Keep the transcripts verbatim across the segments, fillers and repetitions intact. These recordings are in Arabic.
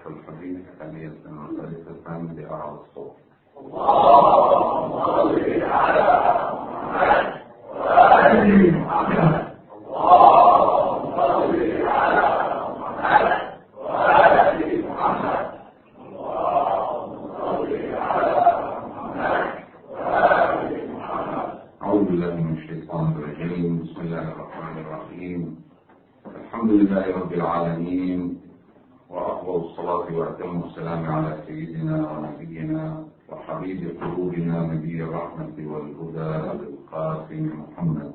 الحديث ثانية وثالثة بأعلى الصوت. اللهم صل على محمد وآل محمد. اللهم صل على محمد وآل محمد. اللهم صل على محمد وآل محمد. أعوذ بالله من الشيطان الرجيم. بسم الله الرحمن الرحيم. الحمد لله رب العالمين، وأفضل الصلاة وأتم السلام على سيدنا ونبينا وحبيب قلوبنا نبي الرحمة والهدى القاسم محمد.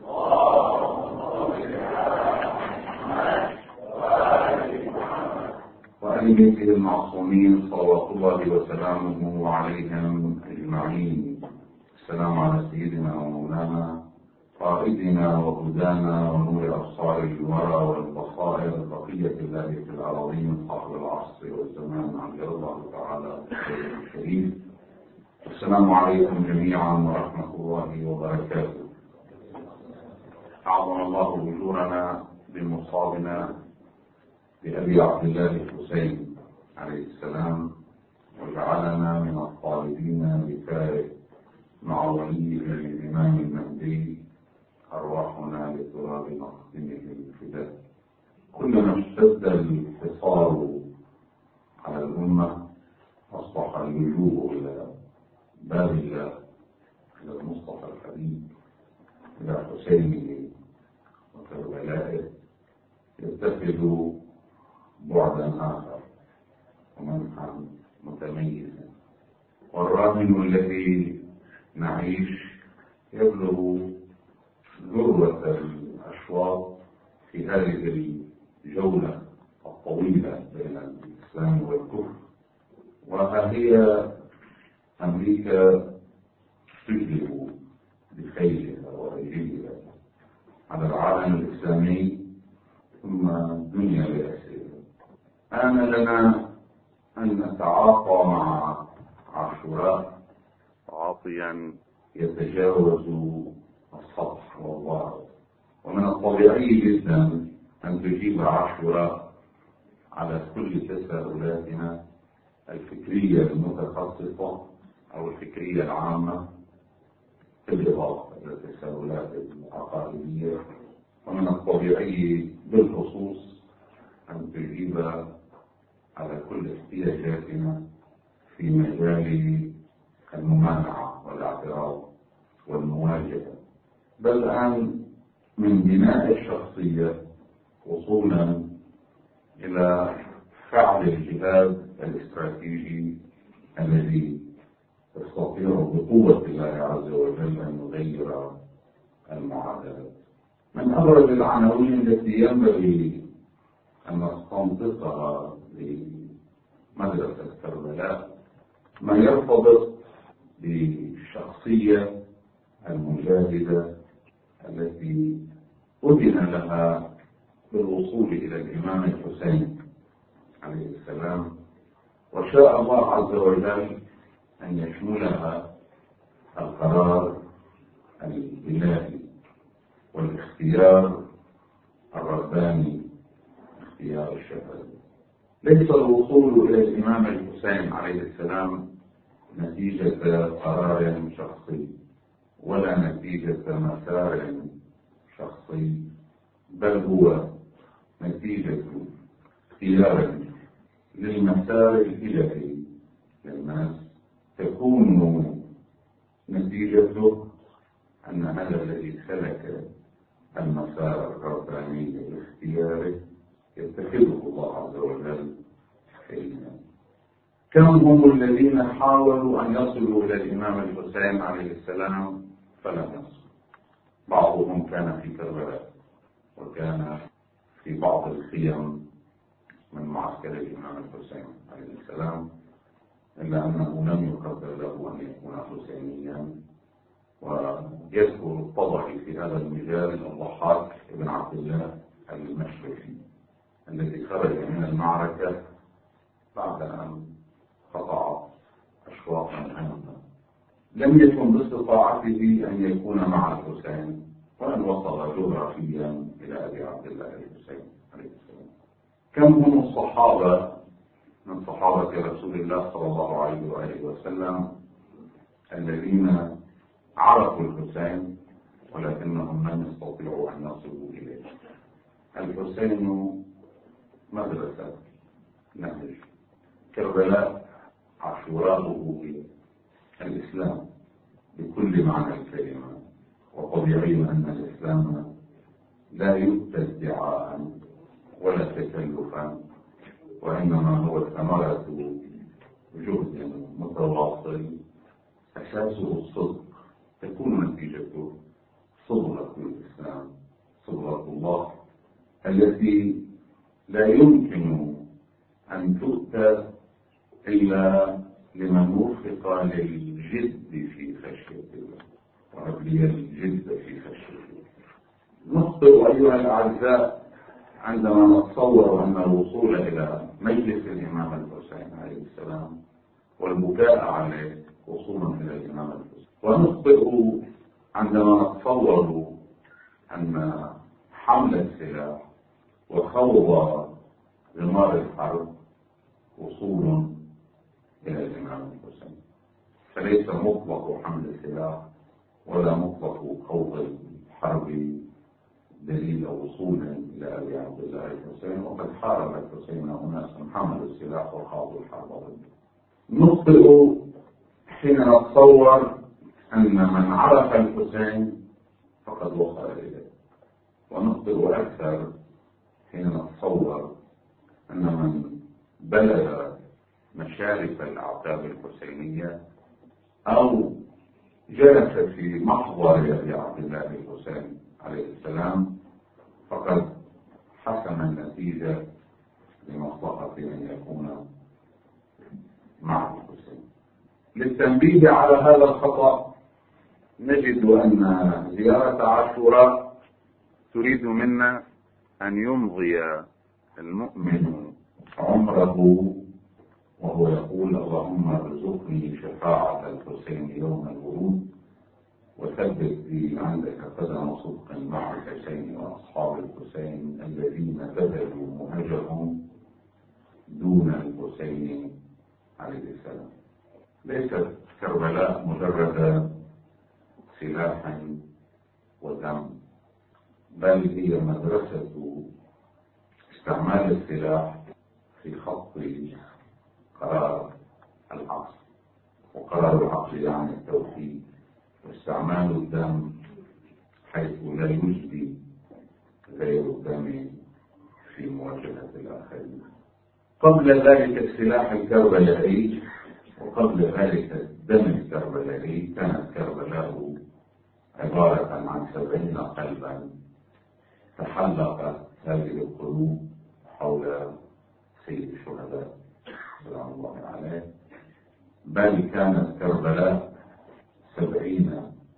وآل بيته المعصومين صلوات الله وسلامه عليهم أجمعين. السلام على سيدنا ومولانا قائدنا وهدانا ونور أبصار الورى والبصائر بقية الله في الأراضين صاحب العصر والزمان عن الله تعالى الكريم. السلام عليكم جميعا ورحمة الله وبركاته. أعظم الله أجورنا بمصابنا بأبي عبد الله الحسين عليه السلام، وجعلنا من الطالبين بفارق مع وليه الإمام المهدي أرواحنا لتراب مقدمه الفداء. كلما اشتد الحصار على الأمة أصبح اللجوء إلى باب الله، إلى المصطفى الحبيب، إلى حسينه وكربلائه يتخذ بعدا آخر ومنحا متميزا. والراهن الذي نعيش يبلغ ذروة الأشواط في هذه الجولة الطويلة بين الإسلام والكفر، وها هي أمريكا تجلب بخيلها ورجلها على العالم الإسلامي ثم الدنيا بأسرها. آن لنا أن نتعاطى مع عاشوراء تعاطيا يتجاوز السطح والظاهر. ومن الطبيعي جدا أن تجيب عاشوراء على كل تساؤلاتنا الفكرية المتخصصة أو الفكرية العامة، بالإضافة إلى التساؤلات العقائدية. ومن الطبيعي بالخصوص أن تجيب على كل احتياجاتنا في مجال الممانعة والاعتراض والمواجهة، بدءا من بناء الشخصية وصولا إلى فعل الجهاد الاستراتيجي الذي يستطيع بقوة الله عز وجل أن يغير المعادلات. من أبرز العناوين التي ينبغي أن نستنطقها لمدرسة كربلاء ما يرتبط بالشخصية المجاهدة التي أذن لها بالوصول إلى الإمام الحسين عليه السلام، وشاء الله عز وجل أن يشملها القرار الإلهي والاختيار الرباني، اختيار الشهادة. ليس الوصول إلى الإمام الحسين عليه السلام نتيجة قرار شخصي ولا نتيجة مسار شخصي، بل هو نتيجة اختيار للمسار الإلهي للناس، تكون نتيجته أن هذا الذي سلك المسار الرباني لاختياره يتخذه الله عز وجل حينا. كم هم الذين حاولوا أن يصلوا إلى الإمام الحسين عليه السلام فلم يصلوا. بعضهم كان في كربلاء، وكان في بعض الخيم من معسكر الإمام الحسين عليه السلام، إلا أنه لم يقدر له أن يكون حسينيا. ويذكر الطبري في هذا المجال الضحاك بن عبد الله المشرقي الذي خرج من المعركة بعد أن قطع أشواطا هامة، لم يكن باستطاعته أن يكون مع الحسين، وأن وصل جغرافيا إلى أبي عبد الله الحسين عليه السلام. كم هم الصحابة من صحابة رسول الله صلى الله عليه وآله وسلم الذين عرفوا الحسين ولكنهم لم يستطيعوا أن يصلوا إليه. الحسين مدرسة نهج، كربلاء عاشوراءه الإسلام بكل معنى الكلمة، وطبيعي أن الإسلام لا يؤتى ادعاء ولا تكلفا، وإنما هو ثمرة جهد متواصل أساسه الصدق، تكون نتيجته صبغة الإسلام، صبغة الله التي لا يمكن أن تؤتى إلا لمن وفق للجد في خشية الله، وأبلي الجد في خشية الله. نخطئ أيها الأعزاء عندما نتصور أن الوصول إلى مجلس الإمام الحسين عليه السلام والبكاء عليه وصولا إلى الإمام الحسين، ونخطئ عندما نتصور أن حمل السلاح وخوض غمار الحرب وصول إلى الإمام الحسين. فليس مطلق حمل السلاح ولا مطلق خوض الحرب دليل وصولا إلى أبي عبد الله الحسين، وقد حارب الحسين أناس حملوا السلاح وخاضوا الحرب ضده. نخطئ حين نتصور أن من عرف الحسين فقد وصل إليه، ونخطئ أكثر حين نتصور أن من بلغ مشارف الأعتاب الحسينية أو جلس في محضر أبي عبد الله الحسين عليه السلام فقد حسم النتيجة لمصلحة أن يكون مع الحسين. للتنبيه على هذا الخطأ نجد أن زيارة عاشوراء تريد منا أن يمضي المؤمن عمره وهو يقول اللهم ارزقني شفاعة الحسين يوم الورود، وثبت لي عندك قدم صدق مع الحسين وأصحاب الحسين الذين بذلوا مهجهم دون الحسين عليه السلام. ليست كربلاء مجرد سلاح ودم، بل هي مدرسة استعمال السلاح في خط قرار العقل، وقرار العقل يعني التوحيد، واستعمال الدم حيث لا يجدي غير الدم في مواجهة الآخرين. قبل ذلك السلاح الكربلائي وقبل ذلك الدم الكربلائي كانت كربلاء عبارة عن سبعين قلبا تحلق هذه القلوب حول سيد الشهداء سلام الله عليه، بل كانت كربلاء سبعين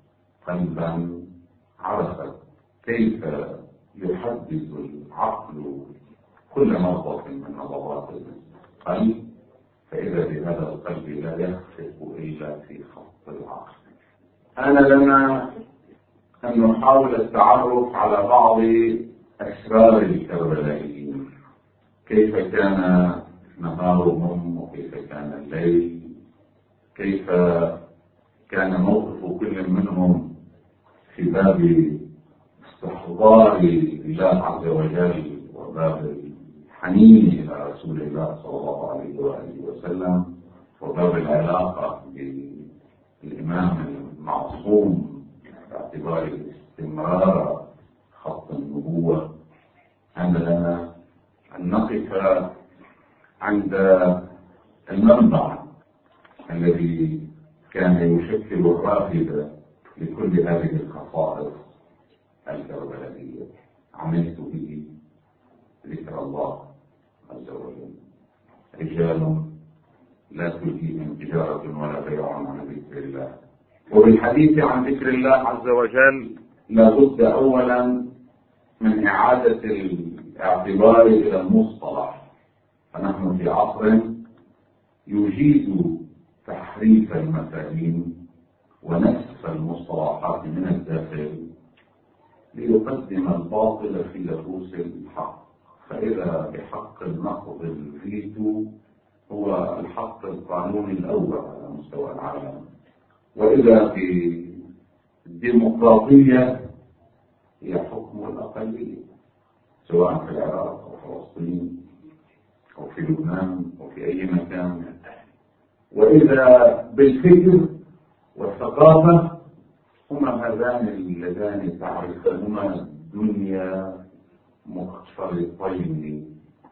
قلبا عرفت كيف يحدد العقل كل نبضة من نبضات القلب، فإذا بهذا القلب لا يخفق إلا في خط العقل. أنا لنا أن نحاول التعرف على بعض أسرار الكربلائيين، كيف كان نهارهم وكيف كان الليل، كيف كان موقف كل منهم في باب استحضار الله عز وجل وباب الحنين إلى رسول الله صلى الله عليه وآله وسلم وباب العلاقة بالإمام المعصوم باعتبار الاستمرار خط النبوة. أن لنا أن نقف عند المنبع الذي كان يشكل الرافد لكل هذه الخصائص الكربلائية. عملت به ذكر الله عز وجل، رجال لا تلهيهم تجارة ولا بيع عن ذكر الله. وبالحديث عن ذكر الله عز وجل لابد أولا من إعادة الاعتبار إلى المصطلح، فنحن في عصر يجيد تحريف المفاهيم ونسف المصطلحات من الداخل ليقدم الباطل في نفوس الحق. فإذا بحق النقض الفيتو هو الحق القانوني الأول على مستوى العالم، وإذا في الديمقراطية هي حكم الأقلية، سواء في العراق أو فلسطين أو في لبنان أو في أي مكان. وإذا بالفكر والثقافة هما هذان اللذان تعرفهما الدنيا مختلطين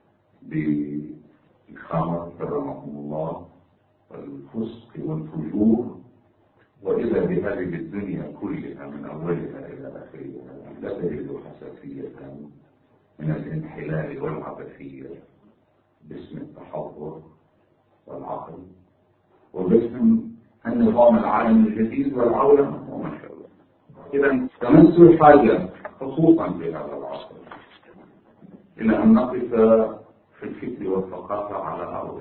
بالخمر كرمكم الله والفسق والفجور. وإذا بهذه الدنيا كلها من أولها إلى آخرها لا تجد حساسية من الانحلال والعبثية باسم التحضر والعقل وباسم النظام العالمي الجديد والعولمة وما شاء الله. إذا تمس الحاجة خصوصا في هذا العصر إلى أن نقف في الفكر والثقافة على أرض،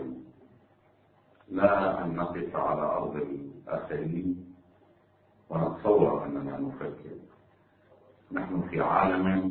لا أن نقف على أرض الآخرين ونتصور أننا نفكر. نحن في عالم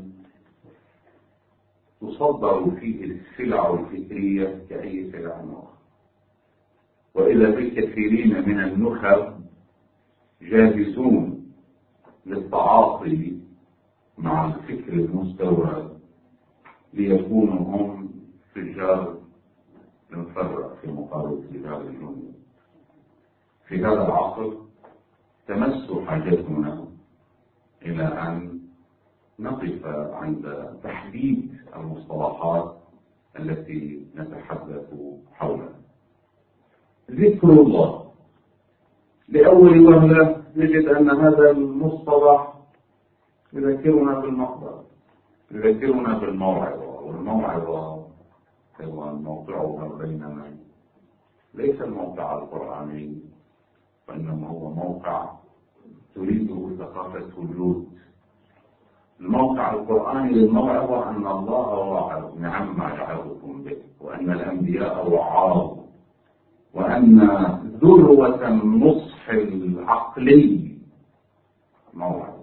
تصدر فيه السلع الفكرية كأي سلع أخرى، وإذا بالكثيرين من النخب جاهزون للتعاطي مع الفكر المستورد ليكونوا هم تجار المفرق في مقابل تجار الجنود. في هذا العصر تمس حاجتنا إلى أن نقف عند تحديد المصطلحات التي نتحدث حولها. ذكر الله لأول وهلة نجد أن هذا المصطلح يذكرنا بالمقبرة، يذكرنا بالموعظة، والموعظة هو موقعها بيننا ليس الموقع القرآني، وإنما هو موقع تريده ثقافة وجود. الموقع القرآني للموعظة أن الله واعظ نعم ما يعظكم به، وأن الأنبياء وعاظ، وأن ذروة النصح العقلي موعظة.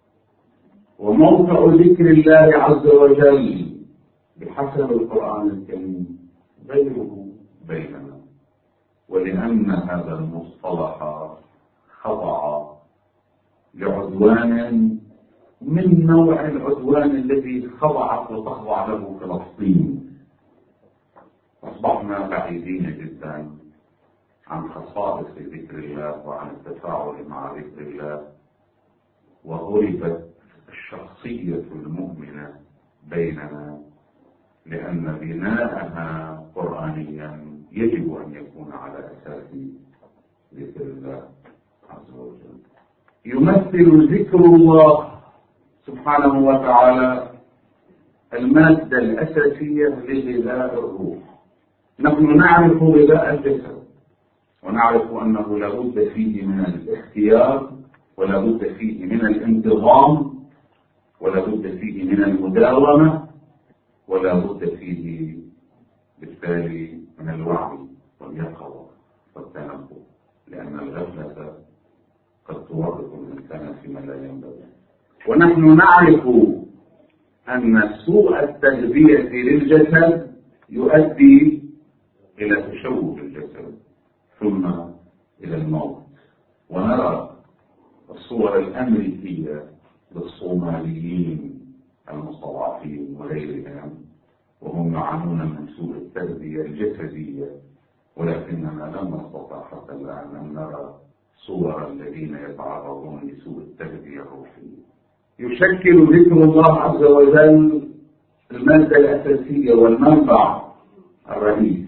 وموقع ذكر الله عز وجل بحسب القرآن الكريم غيره بيننا، ولأن هذا المصطلح خضع لعدوان من نوع العدوان الذي خضعت وتخضع له فلسطين. أصبحنا بعيدين جدا عن خصائص ذكر الله وعن التفاعل مع ذكر الله، وغربت الشخصية المؤمنة بيننا، لأن بناءها قرآنيا يجب أن يكون على أساس ذكر الله عز وجل. يمثل ذكر الله سبحانه وتعالى المادة الأساسية لغذاء الروح. نحن نعرف غذاء الجسد، ونعرف أنه لا بد فيه من الاختيار، ولا بد فيه من الانتظام، ولا بد فيه من المداومة، ولا بد فيه بالتالي من الوعي واليقظة والتنبه، لأن الغفلة قد تورط الإنسان فيما لا ينبغي. ونحن نعرف أن سوء التغذية للجسد يؤدي إلى تشوه الجسد ثم إلى الموت. ونرى الصور الأمريكية للصوماليين المستضعفين وغيرهم وهم يعانون من سوء التغذية الجسدية، ولكننا لم نستطع حتى الآن أن نرى صور الذين يتعرضون لسوء التغذية الروحية. يشكل ذكر الله عز وجل المادة الأساسية والمنبع الرئيس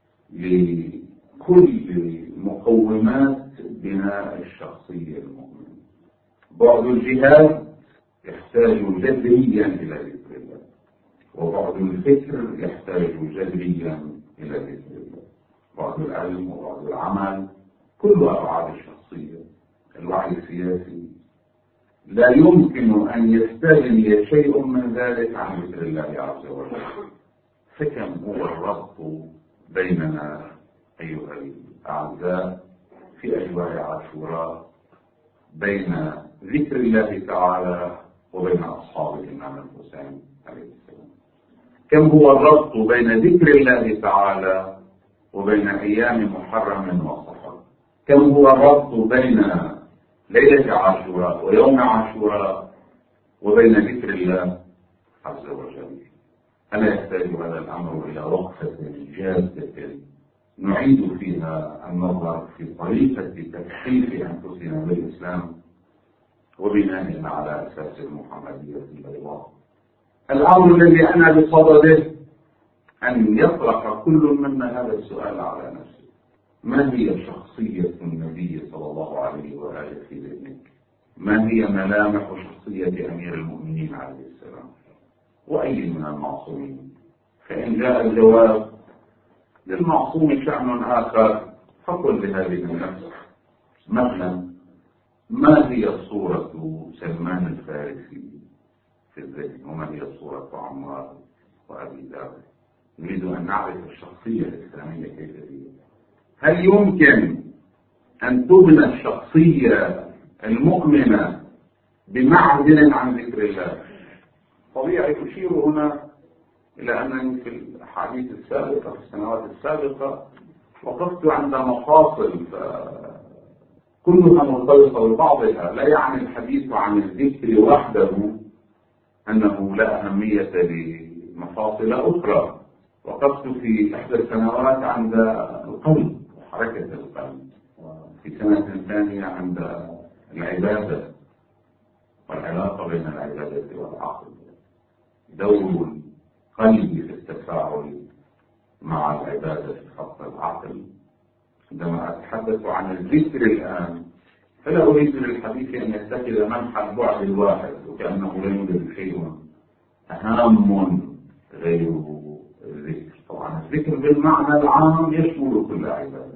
لكل مقومات بناء الشخصية المؤمنة. بعض الجهاد يحتاج جذريا إلى ذكر الله، وبعض الفكر يحتاج جذريا إلى ذكر الله، بعض العلم وبعض العمل كل أبعاد الشخصية. الوعي السياسي لا يمكن أن يستغني شيء من ذلك عن ذكر الله عز وجل. فكم هو الربط بيننا أيها الأعزاء في أجواء عاشوراء بين ذكر الله تعالى وبين أصحاب الإمام الحسين عليه السلام. كم هو الربط بين ذكر الله تعالى وبين أيام محرم وصفر؟ كم هو الربط بين ليلة عاشوراء ويوم عاشوراء وبين ذكر الله عز وجل؟ ألا يحتاج هذا الأمر إلى وقفة جادة نعيد فيها النظر في طريقة تكثيف أنفسنا بالإسلام وبناء على أساس المحمدية البيضاء؟ الأمر الذي أنا بصدده أن يطرح كل منا هذا السؤال على نفسه: ما هي شخصية النبي صلى الله عليه وآله في ذهنك؟ ما هي ملامح شخصية أمير المؤمنين عليه السلام؟ وأي من المعصومين؟ فإن جاء الجواب للمعصوم شأن آخر فقل لهذه النفس مثلا: ما هي صورة سلمان الفارسي في الذهن؟ وما هي صورة عمار وأبي ذر؟ نريد أن نعرف الشخصية الإسلامية كيف هي. هل يمكن أن تبنى الشخصية المؤمنة بمعزل عن ذكر الله؟ طبيعي أشير هنا إلى أنني في الأحاديث السابقة في السنوات السابقة وقفت عند مفاصل كلها مرتبطة ببعضها. لا يعني الحديث عن الذكر وحده أنه لا أهمية لمفاصل أخرى. وقفت في إحدى السنوات عند القلب وحركة القلب، وفي سنة ثانية عند العبادة والعلاقة بين العبادة والعقل، دور القلب في التفاعل مع العبادة في خط العقل. عندما أتحدث عن الذكر الآن فلا أريد للحديث أن يتخذ منحى البعد الواحد وكأنه لا يوجد شيء أهم غير الذكر. طبعا الذكر بالمعنى العام يشمل كل عبادة.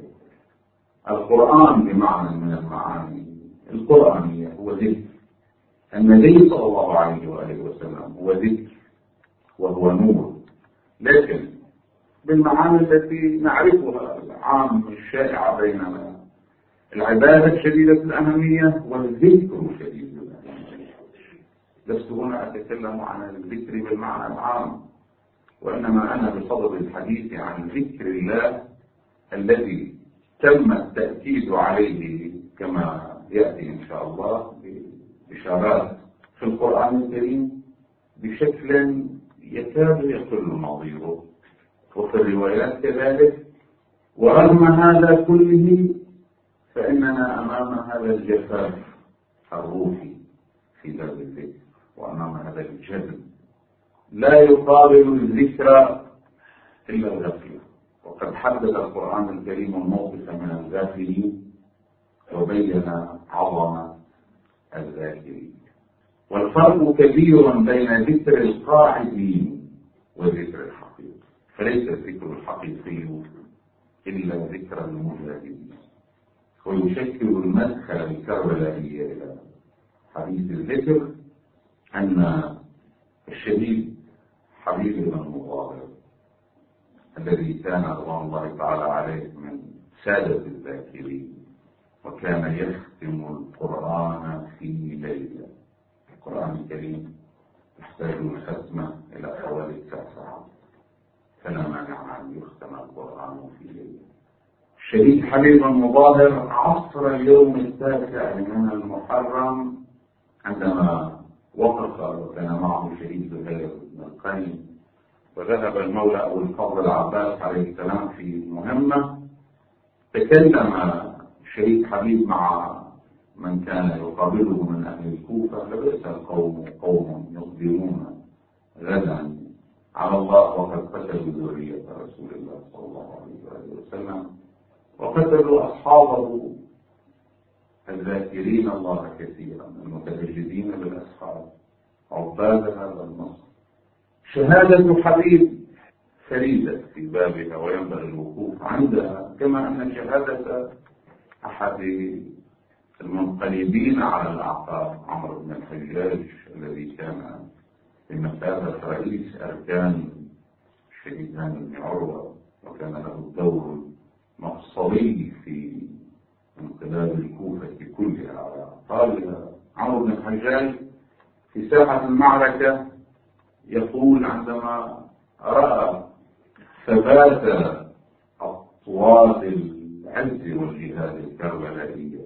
القرآن بمعنى من المعاني القرآنية هو ذكر. النبي صلى الله عليه وآله وسلم هو ذكر وهو نور، لكن بالمعاني التي نعرفها العام الشائعة بيننا: العبادة شديدة الأهمية والذكر شديد الأهمية. لست هنا أتكلم عن الذكر بالمعنى العام، وإنما أنا بصدد الحديث عن ذكر الله الذي تم التأكيد عليه كما يأتي إن شاء الله بإشارات في القرآن الكريم بشكل يكاد يقل نظيره، وفي الروايات كذلك. ورغم هذا كله فإننا أمام هذا الجفاف الروحي في باب الذكر، وأمام هذا الجهل. لا يقابل الذكر إلا الغفلة، وقد حدد القرآن الكريم الموقف من الغافلين وبين عظمة الذاكرين. والفرق كبير بين ذكر القاعدين وذكر الحقيقي، فليس الذكر الحقيقي إلا ذكر المجاهدين. ويشكل المدخل الكربلائي إلى حديث الذكر أن الشهيد حبيب بن المظاهر الذي كان رضوان الله تعالى عليه من سادة الذاكرين وكان يختم القرآن في ليلة. القرآن الكريم يحتاج الختمة إلى حوالي تسع ساعات، فلا مانع أن يختم القرآن في ليلة. الشهيد حبيب المظاهر عصر اليوم التاسع من المحرم عندما وقف وكان معه شهيد زهير بن القيم، وذهب المولى أبو الفضل العباس عليه السلام في مهمة. تكلم الشهيد حبيب مع من كان يقابله من أهل الكوفة: لبئس القوم قوم يقدمون غدا على الله وقد قتلوا ذرية رسول الله صلى الله عليه وسلم وقتلوا أصحابه الذاكرين الله كثيرا المتجدين بالأسحار عباد هذا النصر. شهادة حبيب فريدة في بابها وينبغي الوقوف عندها، كما أن شهادة أحد المنقلبين على الأعقاب عمرو بن الحجاج الذي كان بمثابة رئيس أركان الشهيد هاني بن عروة وكان له دور مفصلي في انقلاب الكوفة كلها على أعقابها. عمرو بن الحجاج في ساحة المعركة يقول عندما رأى ثبات صوات العز والجهاد الكربلائية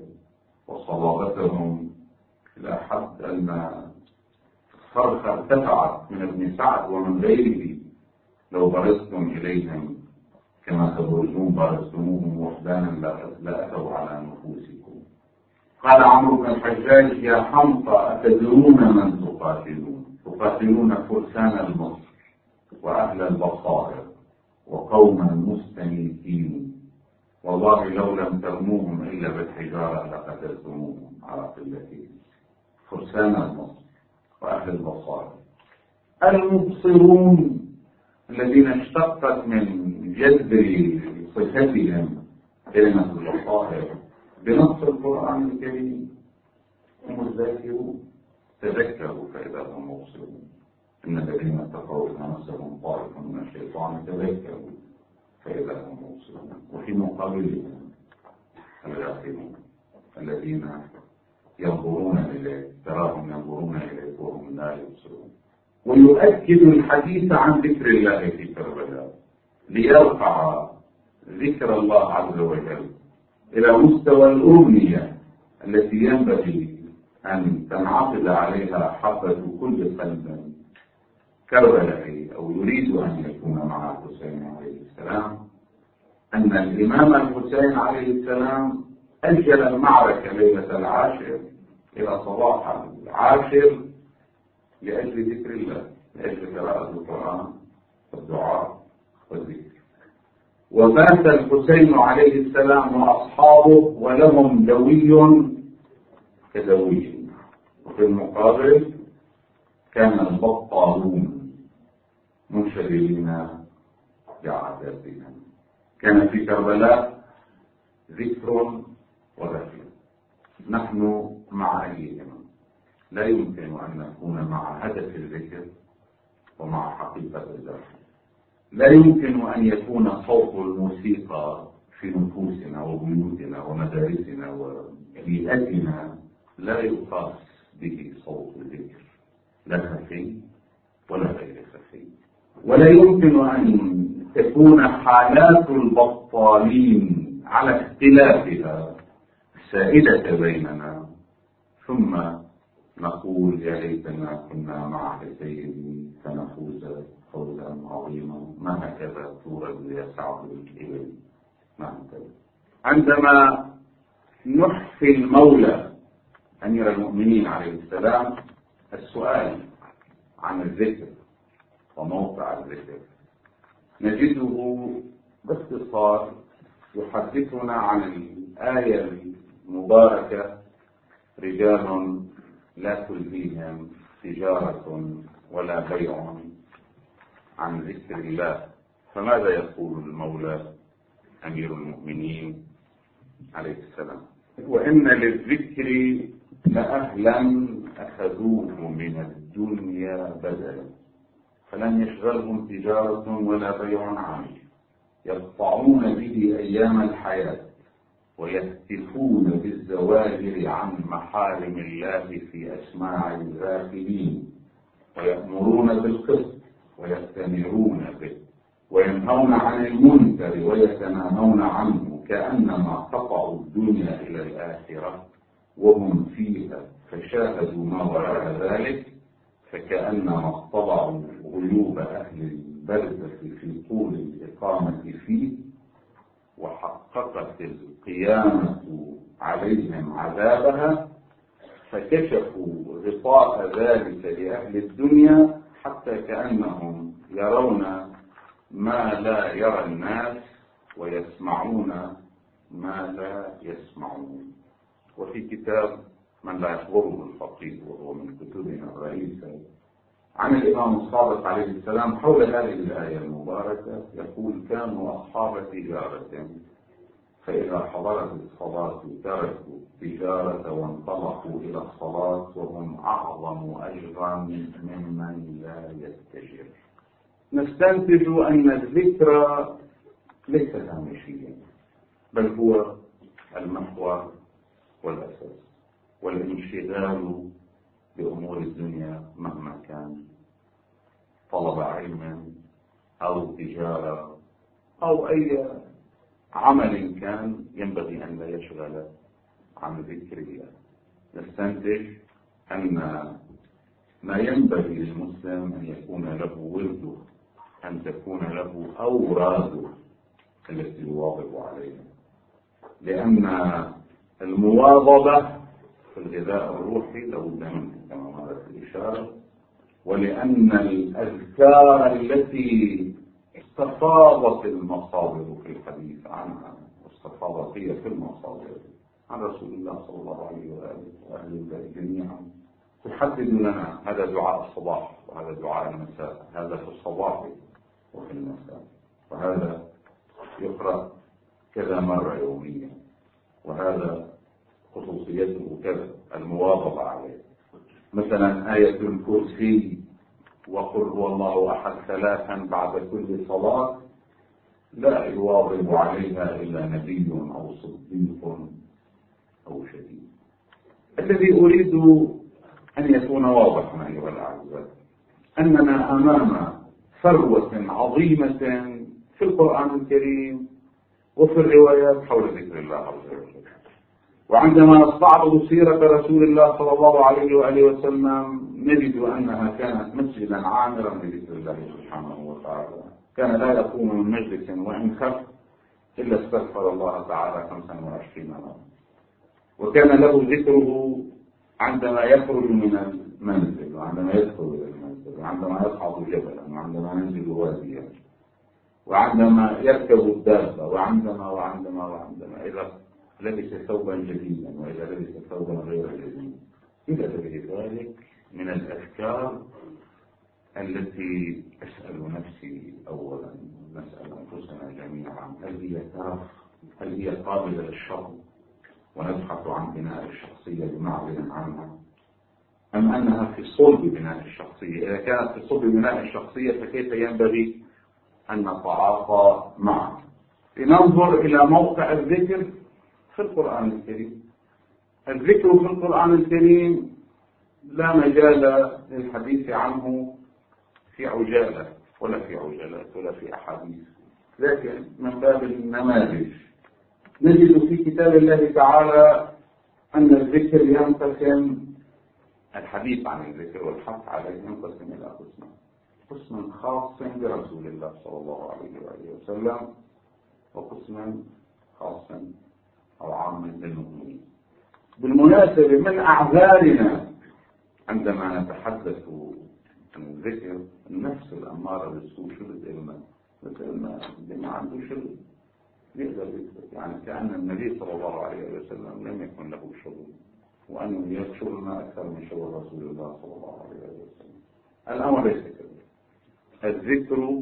وصلابتهم إلى حد أن الصرخة ارتفعت من ابن سعد ومن غيره: لو برزتم إليهم كما تبرزون برزتموهم وحدانا لأتوا على نفوسكم. قال عمرو بن الحجاج: يا حمقى أتدرون من تقاتلون؟ تقاتلون فرسان المصر وأهل البصائر وقوما مستميتين، والله لو لم ترموهم إلا بالحجارة لقتلتموهم على قلتهم. فرسان المصر وأهل البصائر المبصرون الذين اشتقت من جذر صفتهم كلمة البصائر بنص القرآن الكريم هم الذاكرون. تذكروا فإذا هم مبصرون، إن الذين اتقوا إذا مسهم طائف من الشيطان تذكروا فإذا هم مبصرون. وفي مقابلهم الغافلون الذين ينظرون إليك، تراهم ينظرون إليك وهم لا يبصرون. ويؤكد الحديث عن ذكر الله في كربلاء ليرفع ذكر الله عز وجل إلى مستوى الأمنية التي ينبغي أن تنعقد عليها حبة كل قلب كربلائي أو يريد أن يكون مع الحسين عليه السلام، أن الإمام الحسين عليه السلام أجل المعركة ليلة العاشر إلى صباح العاشر لأجل ذكر الله، لأجل قراءة القرآن والدعاء والذكر. وبات الحسين عليه السلام وأصحابه ولهم دوي كدوي. وفي المقابل كان البطالون منشغلين بعاداتهم. كان في كربلاء ذكر وذكر، نحن مع أيهما؟ لا يمكن أن نكون مع هدف الذكر ومع حقيقة الذكر. لا يمكن أن يكون صوت الموسيقى في نفوسنا وبيوتنا ومدارسنا وبيئتنا لا يقاس به صوت الذكر، لا خفي ولا غير خفي. ولا يمكن أن تكون حالات البطالين على اختلافها سائدة بيننا ثم نقول يا ليتنا كنا معك سيدي فنفوز فوزا عظيما. ما هكذا تورد يا سعد الإبل، ما هكذا. عندما نحفي المولى أمير المؤمنين عليه السلام السؤال عن الذكر وموقع الذكر، نجده باختصار يحدثنا عن الآية المباركة: رجال لا تلهيهم تجارة ولا بيع عن ذكر الله. فماذا يقول المولى أمير المؤمنين عليه السلام؟ وإن للذكر لأهلا أخذوه من الدنيا بدلا فلم يشغلهم تجارة ولا بيع عنه، يقطعون به أيام الحياة ويهتفون بالزواجر عن محارم الله في أسماع الغافلين، ويأمرون بالقسط ويأتمرون به، وينهون عن المنكر ويتناهون عنه، كأنما قطعوا الدنيا إلى الآخرة وهم فيها فشاهدوا ما وراء ذلك، فكأنما اطلعوا غيوب أهل البرزخ في طول الإقامة فيه، وحققت القيامة عليهم عذابها، فكشفوا غطاء ذلك لأهل الدنيا حتى كأنهم يرون ما لا يرى الناس ويسمعون ما لا يسمعون. وفي كتاب من لا يحضره الفقيه وهو من كتبنا الرئيسة عن الإمام الصادق عليه السلام حول هذه الآية المباركة يقول: كانوا أصحاب تجارة فإذا حضرت الصلاة تركوا التجارة وانطلقوا إلى الصلاة وهم أعظم أجرا ممن لا يستجر. نستنتج أن الذكر ليس هامشيا، بل هو المحور والأساس، والانشغال بأمور الدنيا مهما كان، طلب علم أو تجارة أو أي عمل كان ينبغي أن لا يشغل عن ذكر الله. نستنتج أن ما ينبغي للمسلم أن يكون له ورده، أن تكون له أوراده التي يواظب عليها، لأن المواظبة في الغذاء الروحي لابد منه كما مرت الإشارة، ولأن الأذكار التي استفاضت المصادر في الحديث عنها، واستفاضت هي في المصادر عن رسول الله صلى الله عليه وآله وأهل الله جميعا، تحدد لنا هذا دعاء الصباح وهذا دعاء المساء، هذا في الصباح وفي المساء، وهذا يقرأ كذا مرة يوميا، وهذا خصوصيته كذا، المواظبة عليه. مثلا آية الكرسي وقل هو الله أحد ثلاثا بعد كل صلاة لا يواظب عليها إلا نبي أو صديق أو شهيد. الذي أريد أن يكون واضحا أيها الأعزاء أننا أمام ثروة عظيمة في القرآن الكريم وفي الروايات حول ذكر الله عز وجل. وعندما نستعرض سيرة رسول الله صلى الله عليه وآله وسلم نجد أنها كانت مسجدا عامرا لذكر الله سبحانه وتعالى، كان لا يقوم من مجلس وإن خف إلا استغفر الله تعالى خمسا وعشرين مرة، وكان له ذكره عندما يخرج من المنزل، وعندما يدخل إلى المنزل، وعندما يصعد جبلا، وعندما ينزل واديا، وعندما يركب الدابة، وعندما وعندما وعندما إذا لبس ثوبا جديدا، وإذا لبس ثوبا غير جديد، إلى غير ذلك من الأذكار التي أسأل نفسي أولا، نسأل أنفسنا جميعا، هل هي ترف؟ هل هي قابلة للشر ونبحث عن بناء الشخصية بمعزل عنها، أم أنها في صلب بناء الشخصية؟ إذا كانت في صلب بناء الشخصية فكيف ينبغي أن نتعاطى معها؟ لننظر إلى موقع الذكر في القرآن الكريم. الذكر في القرآن الكريم لا مجال للحديث عنه في عجالة ولا في عجالات ولا في أحاديث، لكن من باب النماذج نجد في كتاب الله تعالى أن الذكر ينقسم، الحديث عن الذكر والحث عليه ينقسم إلى قسمين: قسم خاص برسول الله صلى الله عليه وآله وسلم، وقسم خاص أو عام للمؤمنين. بالمناسبة من أعذارنا عندما نتحدث عن الذكر النفس الأمارة بالسوء شو بتقلنا؟ بتقلنا اللي ما عنده شغل يقدر يذكر، يعني كأن النبي صلى الله عليه وسلم لم يكن له شغل، وأنه يشغلنا أكثر من شغل رسول الله صلى الله عليه وسلم. الأمر ليس كذلك، الذكر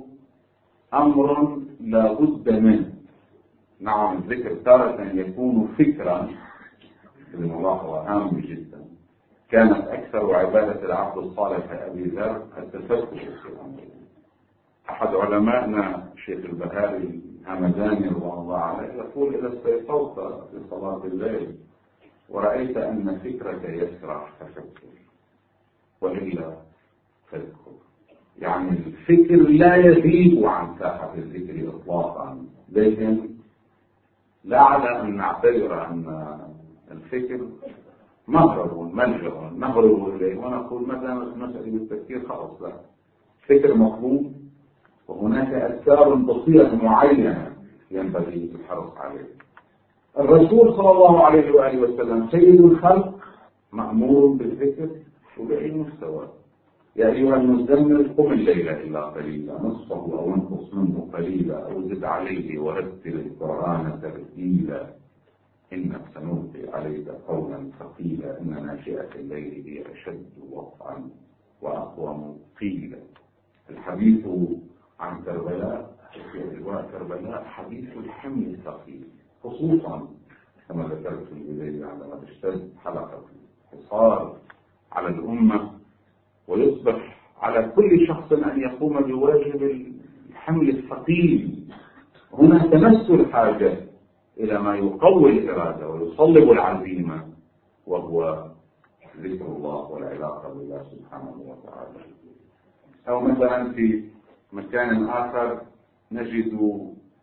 أمر لا بد منه. نعم الذكر تارة يكون فكرا، الملاحظة هامة جدا، كانت أكثر عبادة العبد الصالح أبي ذر التفكر في الأمر. أحد علمائنا الشيخ البهاري الهمداني رضي الله عليه يقول: إذا استيقظت في صلاة الليل ورأيت أن فكرك يسرح ففكر، وإلا فاذكر. يعني الفكر لا يغيب عن ساحة الذكر إطلاقا، لكن لا على أن نعتبر أن الفكر مهرب ملجأ نهرب إليه ونقول مثلا مسألة التفكير خلاص، لا، فكر مطلوب، وهناك أذكار بسيطة معينة ينبغي الحرص عليه. الرسول صلى الله عليه وآله وسلم سيد الخلق مأمور بالذكر وبأي مستوى: يا أيها المزمل قم الليل إلا قليلا نصفه أو انقص منه قليلا أو زد عليه ورتل القرآن ترتيلا إنك سنلقي عليك قولا ثقيلا إن ناشئة الليل هي أشد وطئا وأقوم قيلا. الحديث عن كربلاء في أجواء كربلاء حديث الحمل الثقيل، خصوصا كما ذكرت في البداية عندما تشتد حلقة الحصار على الأمة ويصبح على كل شخص أن يقوم بواجب الحمل الثقيل. هنا تمس الحاجة إلى ما يقوي الإرادة ويصلب العزيمة، وهو ذكر الله والعلاقة بالله سبحانه وتعالى. أو مثلا في مكان آخر نجد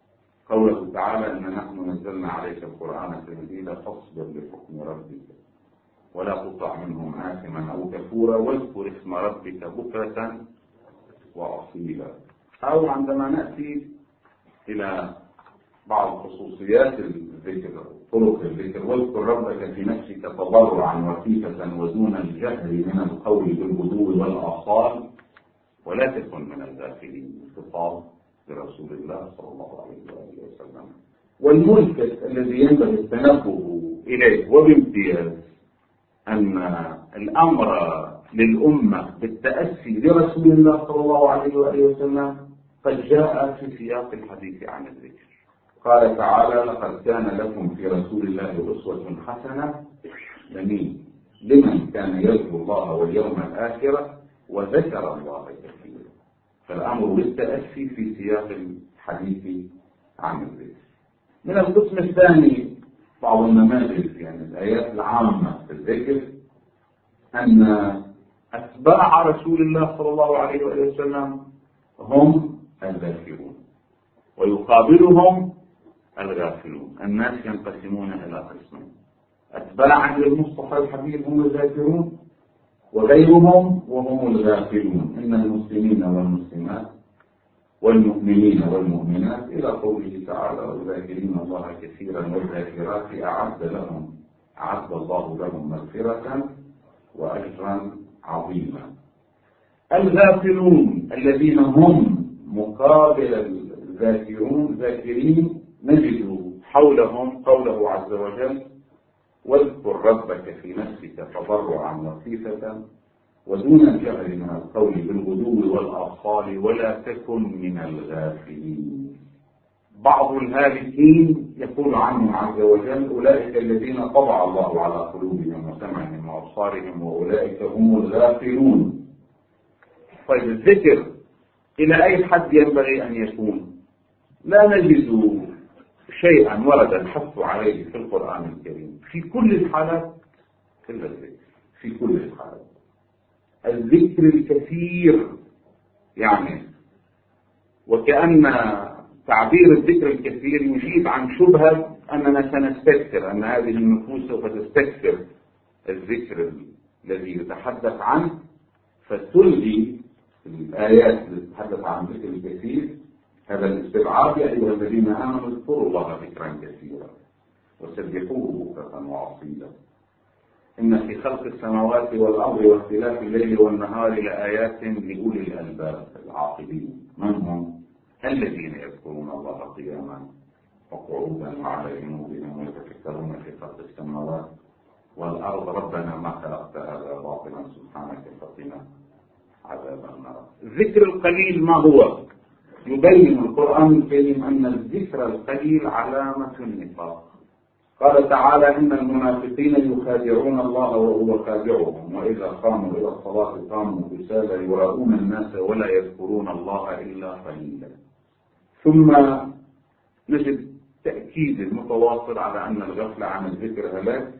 قوله تعالى إن نحن نزلنا عليك القرآن تنزيلا فاصبر لحكم ربك ولا تطع منهم آثما أو كفورا واذكر اسم ربك بكرة وأصيلا. أو عندما نأتي إلى بعض خصوصيات الذكر طرق الذكر واذكر ربك في نفسك تضرعا وخيفة ودون الجهر من القول بالغدو والآصال ولا تكن من الغافلين. خطاب لرسول الله صلى الله عليه وآله وسلم. والملفت الذي ينبغي التنبه إليه وبامتياز أن الأمر للأمة بالتأسي لرسول الله صلى الله عليه وآله وسلم قد جاء في سياق الحديث عن الذكر. قال تعالى لقد كان لكم في رسول الله أسوة حسنة لمن لمن كان يرجو الله واليوم الآخر وذكر الله كثيرا. فالأمر بالتأسي في سياق الحديث عن الذكر. من القسم الثاني بعض النماذج يعني الآيات العامة في الذكر أن أتباع رسول الله صلى الله عليه وآله وسلم هم الذاكرون ويقابلهم الغافلون. الناس ينقسمون إلى قسمين: أتباعا للمصطفى الحبيب هم الذاكرون وغيرهم وهم الغافلون. إن المسلمين والمسلمات والمؤمنين والمؤمنات إلى قوله تعالى والذاكرين الله كثيرا والذاكرات أعد لهم أعد الله لهم مغفرة وأجرا عظيما. الغافلون الذين هم مقابل الذاكرون ذاكرين نجد حولهم قوله عز وجل واذكر ربك في نفسك تضرعا وخيفة ودون الجهر من القول بالغدو والآصال ولا تكن من الغافلين. بعض الهالكين يقول عنهم عز وجل أولئك الذين طبع الله على قلوبهم وسمعهم وأبصارهم وأولئك هم الغافلون. طيب الذكر إلى أي حد ينبغي أن يكون؟ لا نجد شيئا ورد الحث عليه في القرآن الكريم في كل الحالات إلا الذكر. في كل الحالات الذكر الكثير يعني وكأن تعبير الذكر الكثير يجيب عن شبهة أننا سنستكثر أن هذه النفوس سوف تستكثر الذكر الذي يتحدث عنه فتلغي الآيات التي تتحدث عن الذكر الكثير هذا الاستبعاد. يا أيها الذين آمنوا اذكروا الله ذكرا كثيرا وسبحوه بكرة وأصيلا إن في خلق السماوات والأرض واختلاف الليل والنهار لآيات لأولي الألباب العاقلين. من هم؟ الذين يذكرون الله قياما وقعودا وعلى جنوبهم ويتفكرون في خلق السماوات والأرض ربنا ما خلقت هذا باطلا سبحانك فقنا عذاب النار. الذكر القليل ما هو؟ يبين القرآن الكريم أن الذكر القليل علامة النفاق. قال تعالى إن المنافقين يخادعون الله وهو خادعهم وإذا قاموا إلى الصلاة قاموا كسالى يراؤون الناس ولا يذكرون الله إلا قليلا. ثم نجد تأكيد المتواصل على أن الغفلة عن الذكر هلاك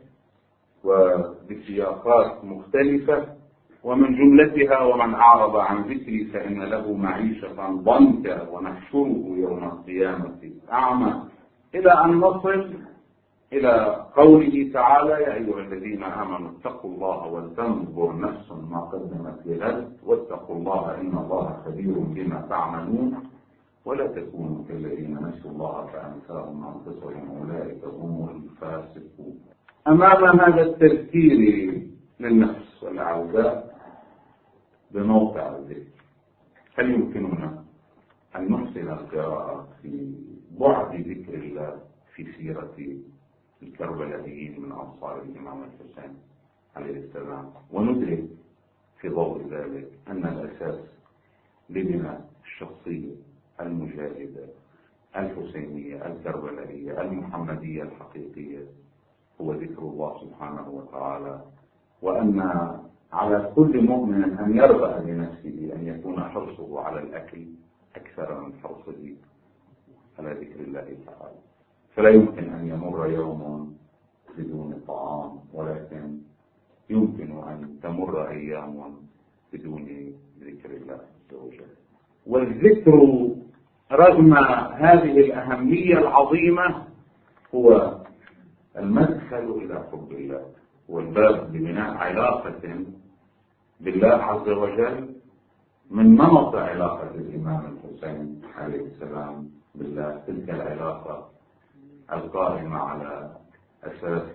وبسياقات مختلفة ومن جملتها ومن أعرض عن ذكري فإن له معيشة ضنكا ونحشره يوم القيامة أعمى إلى أن نصل إلى قوله تعالى يا أيها الذين آمنوا اتقوا الله ولتنظر نفس ما قدمت لغد واتقوا الله إن الله خبير بما تعملون ولا تكونوا كالذين نسوا الله فأنساهم أنفسهم أولئك هم الفاسقون. أمام هذا التذكير للنفس والأعداء بموقع الذكر هل يمكننا أن نحسن القراءة في بعد ذكر الله في سيرة الكربلائيين من أنصار الإمام الحسين عليه السلام وندرك في ضوء ذلك أن الأساس لبناء الشخصية المجاهدة الحسينية الكربلائية المحمدية الحقيقية هو ذكر الله سبحانه وتعالى وأن على كل مؤمن أن يرغب لنفسه أن يكون حرصه على الأكل أكثر من حرصه على ذكر الله تعالى. فلا يمكن أن يمر يوم بدون طعام ولكن يمكن أن تمر أيام بدون ذكر الله عز وجل. والذكر رغم هذه الأهمية العظيمة هو المدخل إلى حب الله والباب لبناء علاقة بالله عز وجل من نمط علاقة الإمام الحسين عليه السلام بالله، تلك العلاقة القائمة على أساس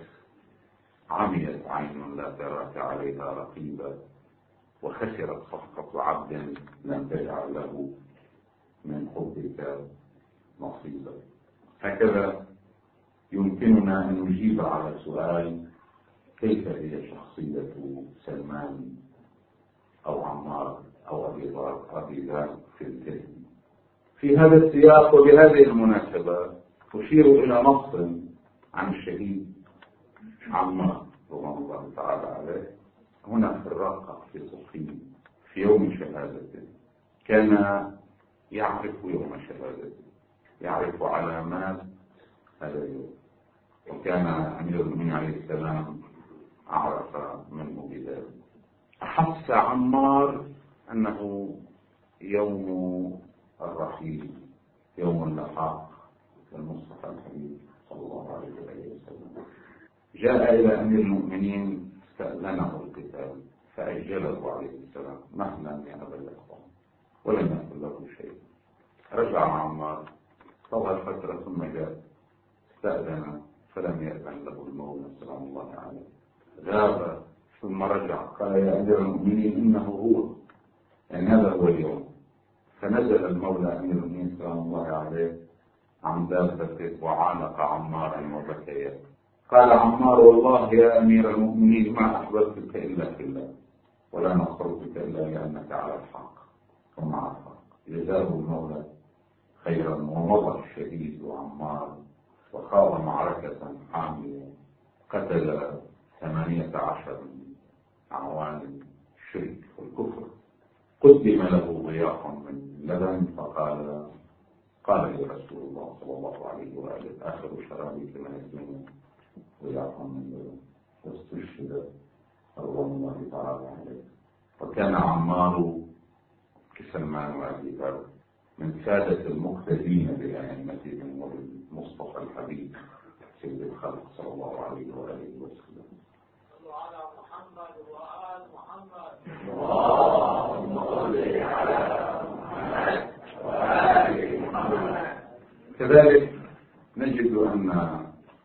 عميت عين لا تراك عليها رقيبا، وخسرت صفقة عبد لم تجعل له من حبك نصيبا. هكذا يمكننا أن نجيب على سؤال كيف هي شخصية سلمان أو عمار أو أبي ذر في الفيلم. في هذا السياق وبهذه المناسبة أشير إلى نص عن الشهيد عمار رضوان الله تعالى عليه هنا في الرقة في صفين في يوم شهادته. كان يعرف يوم شهادته، يعرف علامات هذا اليوم، وكان أمير المؤمنين عليه السلام أعرف منه بذلك. أحس عمار أنه يوم الرحيل، يوم اللقاء للمصطفى الحبيب صلى الله عليه وسلم. جاء إلى أمير المؤمنين استأذنه القتال فأجله عليه السلام مهلا يا أبا الأخوان، ولم يقل له شيء. رجع عمار طوى الفترة ثم جاء استأذن فلم يأذن له المولى سلام الله عليه. غاب ثم رجع قال يا أمير المؤمنين إنه هو، يعني هذا هو اليوم. فنزل المولى أمير المؤمنين سلام الله عليه عن دابته وعانق عمارا وبكيا. قال عمار والله يا أمير المؤمنين ما أحببتك إلا في الله، ولا نصرتك إلا لأنك على الحق ومع الحق. جزاه المولى خيرا. ومضى الشهيد عمار وخاض معركة حامية، قتل ثمانية عشر من أعوان الشرك والكفر. قدم له ضياف من لبن فقال قال لي رسول الله صلى الله عليه وآله آخر شرابي كما يسمونه ضياف من لبن، واستشهد رضوان الله تعالى عليه. وكان عمار كسلمان وأبي ذر من سادة المقتدين بأئمتهم وبالمصطفى الحبيب سيد الخلق صلى الله عليه وآله وسلم. صلوا على محمد وآل محمد. اللهم صل على محمد وآل محمد. كذلك نجد أن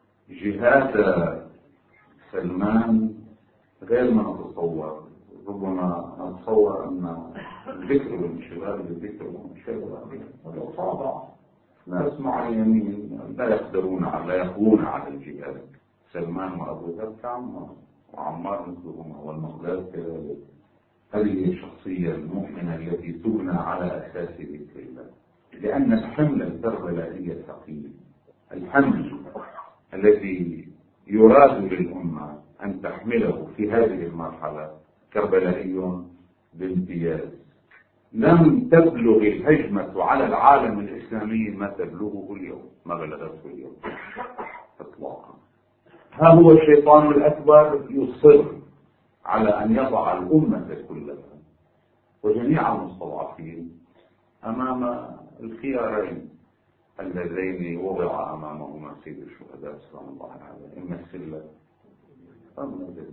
جهاد سلمان غير ما نتصور. ربما نتصور أن الذكر والانشغال بالذكر والانشغال والإصابة ناس معينين لا يقدرون على لا يقوون على الجهاد. سلمان وأبو ذر كعمار وعمار مثلهما والمقداد كذلك. هذه الشخصية المؤمنة التي تبنى على أساس ذكر الله، لأن الحمل الكربلائي ثقيل. الحمل الذي يراد للأمة أن تحمله في هذه المرحلة كربلائي بامتياز. لم تبلغ الهجمة على العالم الإسلامي ما تبلغه اليوم، ما بلغته اليوم إطلاقا. ها هو الشيطان الأكبر يصر على أن يضع الأمة كلها وجميع المستضعفين أمام الخيارين اللذين وضع أمامهما سيد الشهداء سلام الله عليه، إما السلة أما الذل،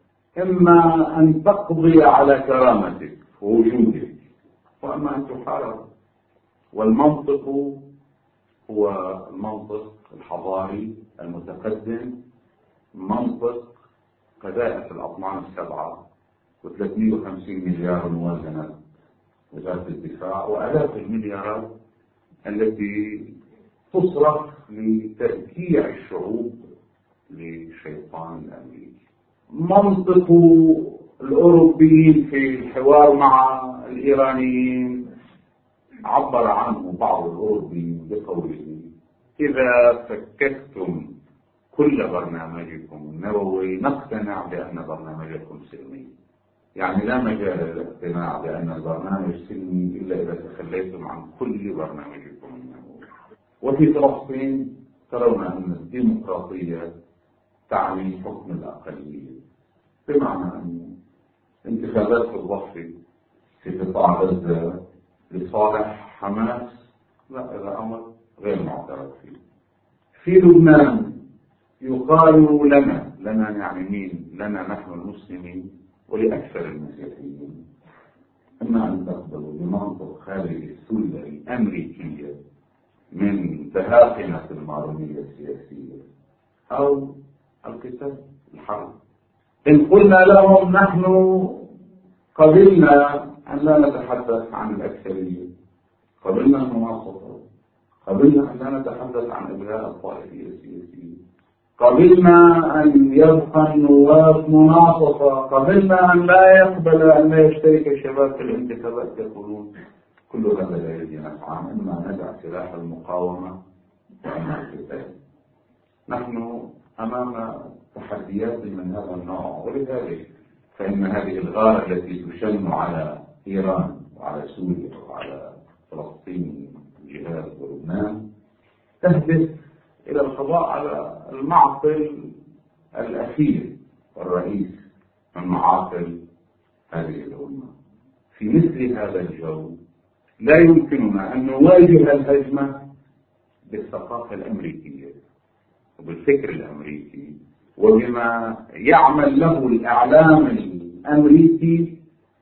إما أن تقضي على كرامتك ووجودك، وأما أن تحارب. والمنطق هو المنطق الحضاري المتقدم، منطق قذائف الأطنان السبعة وثلاثمئة وخمسين مليار موازنة وزارة الدفاع، وآلاف المليارات التي تصرف لتركيع الشعوب للشيطان الأمريكي. منطق الأوروبيين في الحوار مع الإيرانيين عبر عنه بعض الأوروبيين بقوله إذا فككتم كل برنامجكم النووي نقتنع بأن برنامجكم سلمي. يعني لا مجال للاقتناع بأن البرنامج سلمي إلا إذا تخليتم عن كل برنامجكم النووي. وفي فلسطين ترون أن الديمقراطية تعني حكم الأقلية، بمعنى أن انتخابات الضفة في قطاع غزة لصالح حماس لا، هذا أمر غير معترف فيه. في لبنان يقال لنا، لنا يعني مين؟ لنا نحن المسلمين ولأكثر المسيحيين، إما أن تقبلوا بمنطق هذه السلة الأمريكية من دهاقنة المارونية السياسية أو القتال الحرب. إن قلنا لهم نحن قبلنا أن لا نتحدث عن الأكثرية، قبلنا المناصفة، قبلنا أن لا نتحدث عن إلغاء الطائفية السياسية، قبلنا أن يبقى النواب مناصفة، قبلنا أن لا يقبل أن لا يشترك الشباب في الانتخابات، يقولون كل هذا لا يجي نفعا، إما ندع سلاح المقاومة وإما القتال. نحن أمام تحديات من هذا النوع، ولذلك فإن هذه الغارة التي تشن على إيران وعلى سوريا وعلى فلسطين الجهاد ولبنان تهدف إلى القضاء على المعقل الأخير والرئيس من معاقل هذه الأمة. في مثل هذا الجو لا يمكننا أن نواجه الهجمة بالثقافة الأمريكية وبالفكر الأمريكي وبما يعمل له الإعلام الأمريكي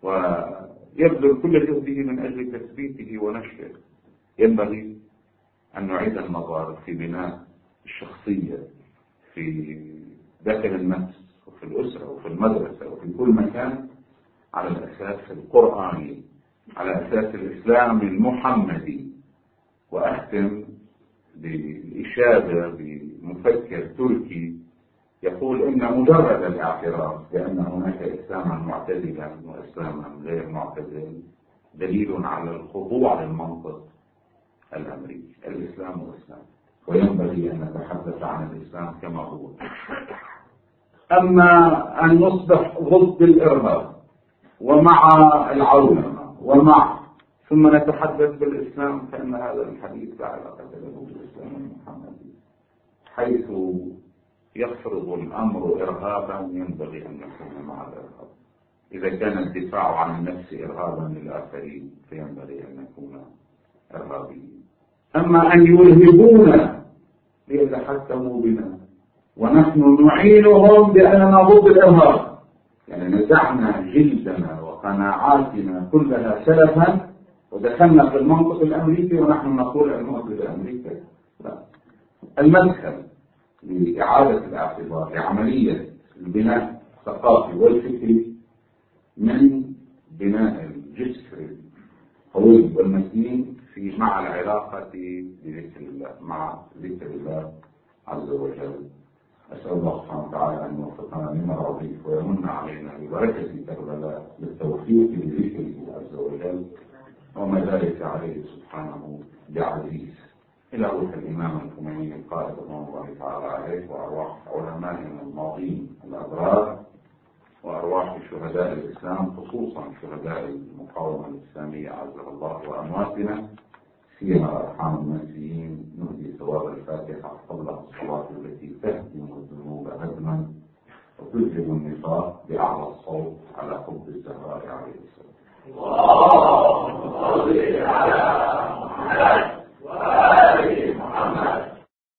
ويبذل كل جهده من أجل تثبيته ونشره. ينبغي أن نعيد النظر في بناء الشخصية في داخل النفس وفي الأسرة وفي المدرسة وفي كل مكان على الأساس القرآني، على أساس الإسلام المحمدي. وأختم بالإشادة بمفكر تركي يقول إن مجرد الاعتراف بأن هناك إسلاما معتدلا وإسلاما غير معتدل دليل على الخضوع للمنطق الأمريكي. الإسلام والإسلام، وينبغي أن نتحدث عن الإسلام كما هو. أما أن نصبح ضد الإرهاب ومع العولمة ومع ثم نتحدث بالإسلام، فإن هذا الحديث لا علاقة له بالإسلام المحمدي. حيث يفرض الأمر إرهابا ينبغي أن نكون مع الإرهاب. إذا كان الدفاع عن النفس إرهابا للآخرين فينبغي أن نكون إرهابيين. أما أن يرهبونا ليتحكموا بنا ونحن نعينهم بأننا ضد الإرهاب، يعني نزعنا جلدنا وقناعاتنا كلها سلفا ودخلنا في المنطق الأمريكي ونحن نقول المنطق الأمريكي لا. المدخل لإعادة الاعتبار لعملية البناء الثقافي والفكري من بناء الجسر القوي والمتين في مع العلاقة بذكر الله، مع ذكر الله عز وجل. أسأل الله سبحانه وتعالى أن يوفقنا لما رضيه ويمن علينا ببركة كربلاء بالتوفيق لذكره عز وجل، وما ذلك عليه سبحانه بعزيز. إلى روح الإمام الخميني القائد رحمه الله تعالى عليه، وأرواح علمائنا الماضين الأبرار، وأرواح شهداء الإسلام خصوصا شهداء المقاومة الإسلامية عزها الله، وأمواتنا سيما أرحام المنسيين. نهدي ثواب الفاتحة قبل الصلاة التي تهدم الذنوب هدما وتذهب النفاق بأعلى الصوت على حب